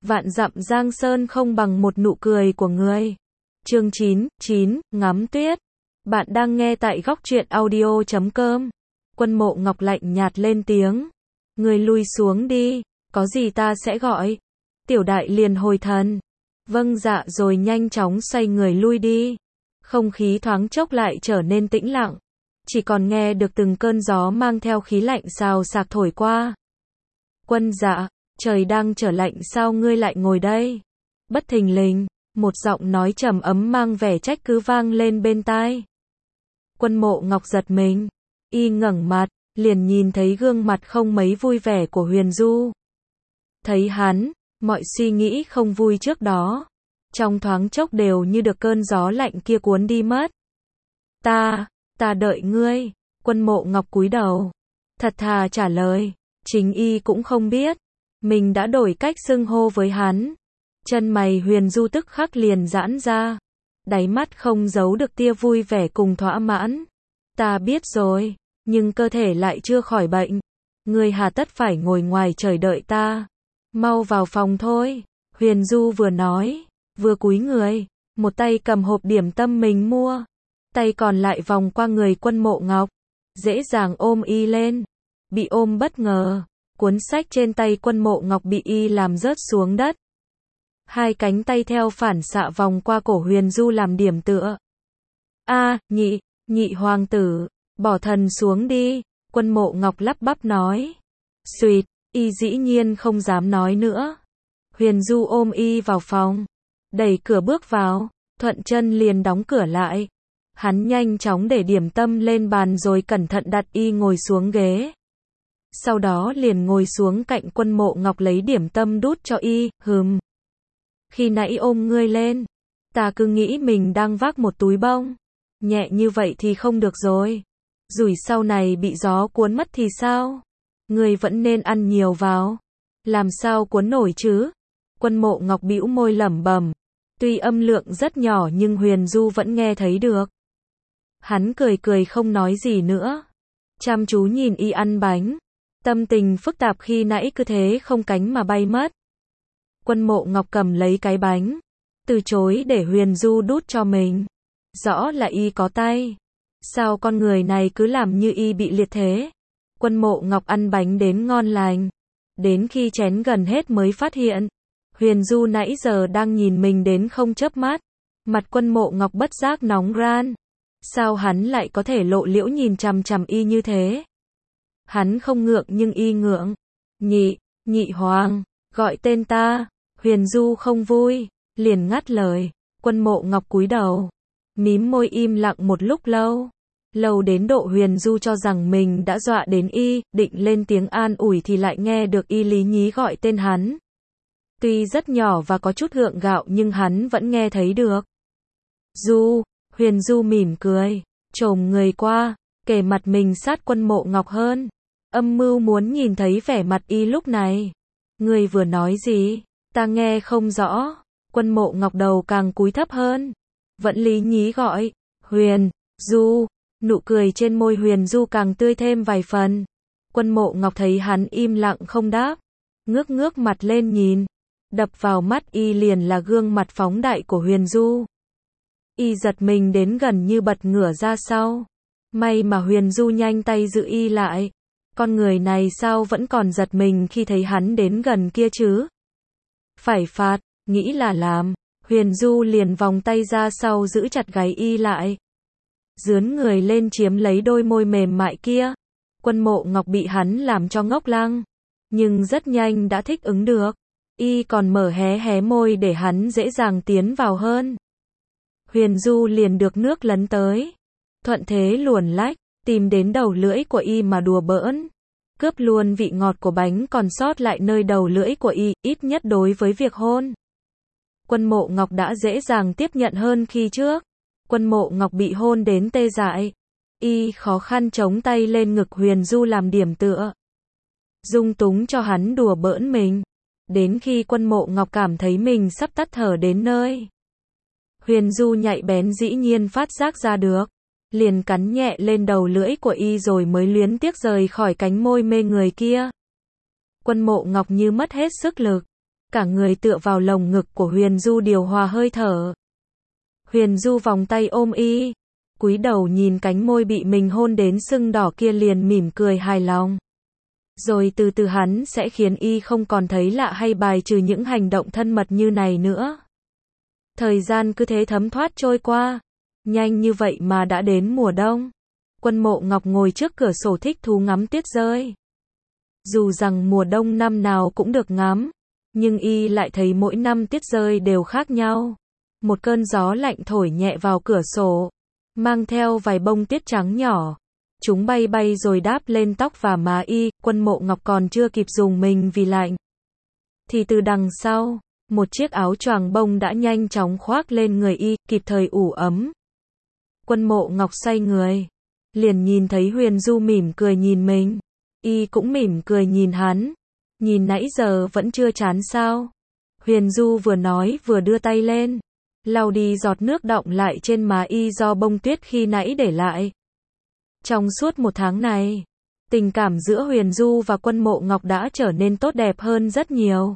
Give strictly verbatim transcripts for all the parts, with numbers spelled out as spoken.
Vạn dặm giang sơn không bằng một nụ cười của người. Chương chín, chín, ngắm tuyết. Bạn đang nghe tại góc truyện audio chấm com. Quân Mộ Ngọc lạnh nhạt lên tiếng. Người lui xuống đi, có gì ta sẽ gọi. Tiểu đại liền hồi thần. Vâng dạ rồi nhanh chóng xoay người lui đi. Không khí thoáng chốc lại trở nên tĩnh lặng. Chỉ còn nghe được từng cơn gió mang theo khí lạnh xào xạc thổi qua. Quân dạ, trời đang trở lạnh sao ngươi lại ngồi đây? Bất thình lình, một giọng nói trầm ấm mang vẻ trách cứ vang lên bên tai. Quân Mộ Ngọc giật mình, y ngẩng mặt, liền nhìn thấy gương mặt không mấy vui vẻ của Huyền Du. Thấy hắn, mọi suy nghĩ không vui trước đó, trong thoáng chốc đều như được cơn gió lạnh kia cuốn đi mất. Ta, ta đợi ngươi. Quân Mộ Ngọc cúi đầu, thật thà trả lời, chính y cũng không biết, mình đã đổi cách xưng hô với hắn. Chân mày Huyền Du tức khắc liền giãn ra, đáy mắt không giấu được tia vui vẻ cùng thỏa mãn. Ta biết rồi, nhưng cơ thể lại chưa khỏi bệnh. Ngươi hà tất phải ngồi ngoài trời đợi ta. Mau vào phòng thôi. Huyền Du vừa nói, vừa cúi người, một tay cầm hộp điểm tâm mình mua, tay còn lại vòng qua người Quân Mộ Ngọc, dễ dàng ôm y lên. Bị ôm bất ngờ, cuốn sách trên tay Quân Mộ Ngọc bị y làm rớt xuống đất. Hai cánh tay theo phản xạ vòng qua cổ Huyền Du làm điểm tựa. A, nhị, nhị hoàng tử, bỏ thần xuống đi. Quân Mộ Ngọc lắp bắp nói. Xuyệt, y dĩ nhiên không dám nói nữa. Huyền Du ôm y vào phòng, đẩy cửa bước vào, thuận chân liền đóng cửa lại. Hắn nhanh chóng để điểm tâm lên bàn rồi cẩn thận đặt y ngồi xuống ghế. Sau đó liền ngồi xuống cạnh Quân Mộ Ngọc lấy điểm tâm đút cho y, hừm. Khi nãy ôm ngươi lên, ta cứ nghĩ mình đang vác một túi bông. Nhẹ như vậy thì không được rồi. Rủi sau này bị gió cuốn mất thì sao? Ngươi vẫn nên ăn nhiều vào. Làm sao cuốn nổi chứ? Quân Mộ Ngọc bĩu môi lẩm bẩm. Tuy âm lượng rất nhỏ nhưng Huyền Du vẫn nghe thấy được. Hắn cười cười không nói gì nữa, chăm chú nhìn y ăn bánh. Tâm tình phức tạp khi nãy cứ thế không cánh mà bay mất. Quân Mộ Ngọc cầm lấy cái bánh, từ chối để Huyền Du đút cho mình. Rõ là y có tay. Sao con người này cứ làm như y bị liệt thế? Quân Mộ Ngọc ăn bánh đến ngon lành. Đến khi chén gần hết mới phát hiện, Huyền Du nãy giờ đang nhìn mình đến không chớp mắt. Mặt Quân Mộ Ngọc bất giác nóng ran. Sao hắn lại có thể lộ liễu nhìn chằm chằm y như thế? Hắn không ngượng nhưng y ngượng. Nhị, nhị hoàng, gọi tên ta. Huyền Du không vui, liền ngắt lời. Quân Mộ Ngọc cúi đầu, mím môi im lặng một lúc lâu. Lâu đến độ Huyền Du cho rằng mình đã dọa đến y, định lên tiếng an ủi thì lại nghe được y lý nhí gọi tên hắn. Tuy rất nhỏ và có chút gượng gạo nhưng hắn vẫn nghe thấy được. Du, Huyền Du mỉm cười, chồm người qua, kề mặt mình sát Quân Mộ Ngọc hơn. Âm mưu muốn nhìn thấy vẻ mặt y lúc này. Người vừa nói gì? Ta nghe không rõ. Quân Mộ Ngọc đầu càng cúi thấp hơn, vẫn lý nhí gọi. Huyền Du. Nụ cười trên môi Huyền Du càng tươi thêm vài phần. Quân Mộ Ngọc thấy hắn im lặng không đáp, ngước ngước mặt lên nhìn. Đập vào mắt y liền là gương mặt phóng đại của Huyền Du. Y giật mình đến gần như bật ngửa ra sau. May mà Huyền Du nhanh tay giữ y lại. Con người này sao vẫn còn giật mình khi thấy hắn đến gần kia chứ? Phải phạt, nghĩ là làm. Huyền Du liền vòng tay ra sau giữ chặt gáy y lại, dướn người lên chiếm lấy đôi môi mềm mại kia. Quân Mộ Ngọc bị hắn làm cho ngốc lăng, nhưng rất nhanh đã thích ứng được. Y còn mở hé hé môi để hắn dễ dàng tiến vào hơn. Huyền Du liền được nước lấn tới, thuận thế luồn lách, tìm đến đầu lưỡi của y mà đùa bỡn. Cướp luôn vị ngọt của bánh còn sót lại nơi đầu lưỡi của y, ít nhất đối với việc hôn. Quân Mộ Ngọc đã dễ dàng tiếp nhận hơn khi trước. Quân Mộ Ngọc bị hôn đến tê dại. Y khó khăn chống tay lên ngực Huyền Du làm điểm tựa, dung túng cho hắn đùa bỡn mình. Đến khi Quân Mộ Ngọc cảm thấy mình sắp tắt thở đến nơi, Huyền Du nhạy bén dĩ nhiên phát giác ra được, liền cắn nhẹ lên đầu lưỡi của y rồi mới luyến tiếc rời khỏi cánh môi mê người kia. Quân Mộ Ngọc như mất hết sức lực, cả người tựa vào lồng ngực của Huyền Du điều hòa hơi thở. Huyền Du vòng tay ôm y, cúi đầu nhìn cánh môi bị mình hôn đến sưng đỏ kia liền mỉm cười hài lòng. Rồi từ từ hắn sẽ khiến y không còn thấy lạ hay bài trừ những hành động thân mật như này nữa. Thời gian cứ thế thấm thoát trôi qua, nhanh như vậy mà đã đến mùa đông. Quân Mộ Ngọc ngồi trước cửa sổ thích thú ngắm tuyết rơi. Dù rằng mùa đông năm nào cũng được ngắm, nhưng y lại thấy mỗi năm tuyết rơi đều khác nhau. Một cơn gió lạnh thổi nhẹ vào cửa sổ, mang theo vài bông tuyết trắng nhỏ. Chúng bay bay rồi đáp lên tóc và má y, Quân Mộ Ngọc còn chưa kịp dùng mình vì lạnh. Thì từ đằng sau, một chiếc áo choàng bông đã nhanh chóng khoác lên người y, kịp thời ủ ấm. Quân Mộ Ngọc xoay người, liền nhìn thấy Huyền Du mỉm cười nhìn mình. Y cũng mỉm cười nhìn hắn. Nhìn nãy giờ vẫn chưa chán sao? Huyền Du vừa nói vừa đưa tay lên, lau đi giọt nước đọng lại trên má y do bông tuyết khi nãy để lại. Trong suốt một tháng này, tình cảm giữa Huyền Du và Quân Mộ Ngọc đã trở nên tốt đẹp hơn rất nhiều.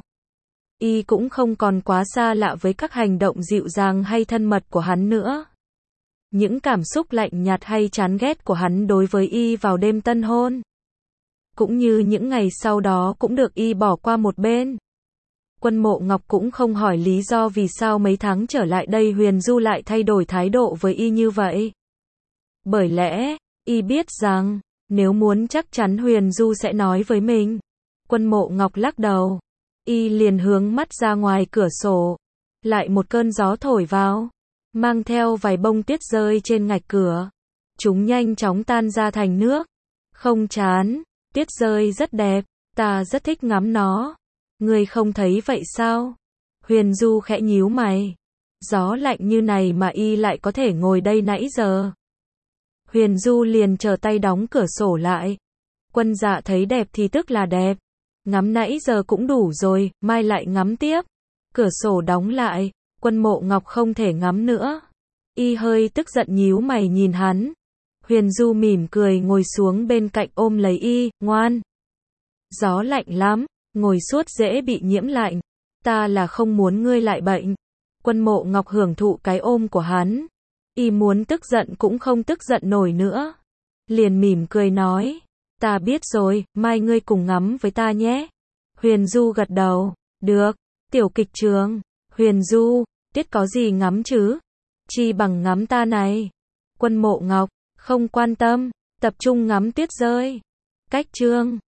Y cũng không còn quá xa lạ với các hành động dịu dàng hay thân mật của hắn nữa. Những cảm xúc lạnh nhạt hay chán ghét của hắn đối với y vào đêm tân hôn, cũng như những ngày sau đó cũng được y bỏ qua một bên. Quân Mộ Ngọc cũng không hỏi lý do vì sao mấy tháng trở lại đây Huyền Du lại thay đổi thái độ với y như vậy. Bởi lẽ, y biết rằng, nếu muốn chắc chắn Huyền Du sẽ nói với mình. Quân Mộ Ngọc lắc đầu. Y liền hướng mắt ra ngoài cửa sổ. Lại một cơn gió thổi vào, mang theo vài bông tuyết rơi trên ngạch cửa. Chúng nhanh chóng tan ra thành nước. Không chán, tuyết rơi rất đẹp, ta rất thích ngắm nó. Ngươi không thấy vậy sao? Huyền Du khẽ nhíu mày. Gió lạnh như này mà y lại có thể ngồi đây nãy giờ. Huyền Du liền trở tay đóng cửa sổ lại. Quân Dạ thấy đẹp thì tức là đẹp. Ngắm nãy giờ cũng đủ rồi, mai lại ngắm tiếp. Cửa sổ đóng lại, Quân Mộ Ngọc không thể ngắm nữa. Y hơi tức giận nhíu mày nhìn hắn. Huyền Du mỉm cười ngồi xuống bên cạnh ôm lấy y, ngoan. Gió lạnh lắm, ngồi suốt dễ bị nhiễm lạnh. Ta là không muốn ngươi lại bệnh. Quân Mộ Ngọc hưởng thụ cái ôm của hắn. Y muốn tức giận cũng không tức giận nổi nữa. Liền mỉm cười nói. Ta biết rồi, mai ngươi cùng ngắm với ta nhé. Huyền Du gật đầu. Được. Tiểu kịch trường. Huyền Du, tiết có gì ngắm chứ? Chi bằng ngắm ta này. Quân Mộ Ngọc, không quan tâm, tập trung ngắm tuyết rơi. Cách chương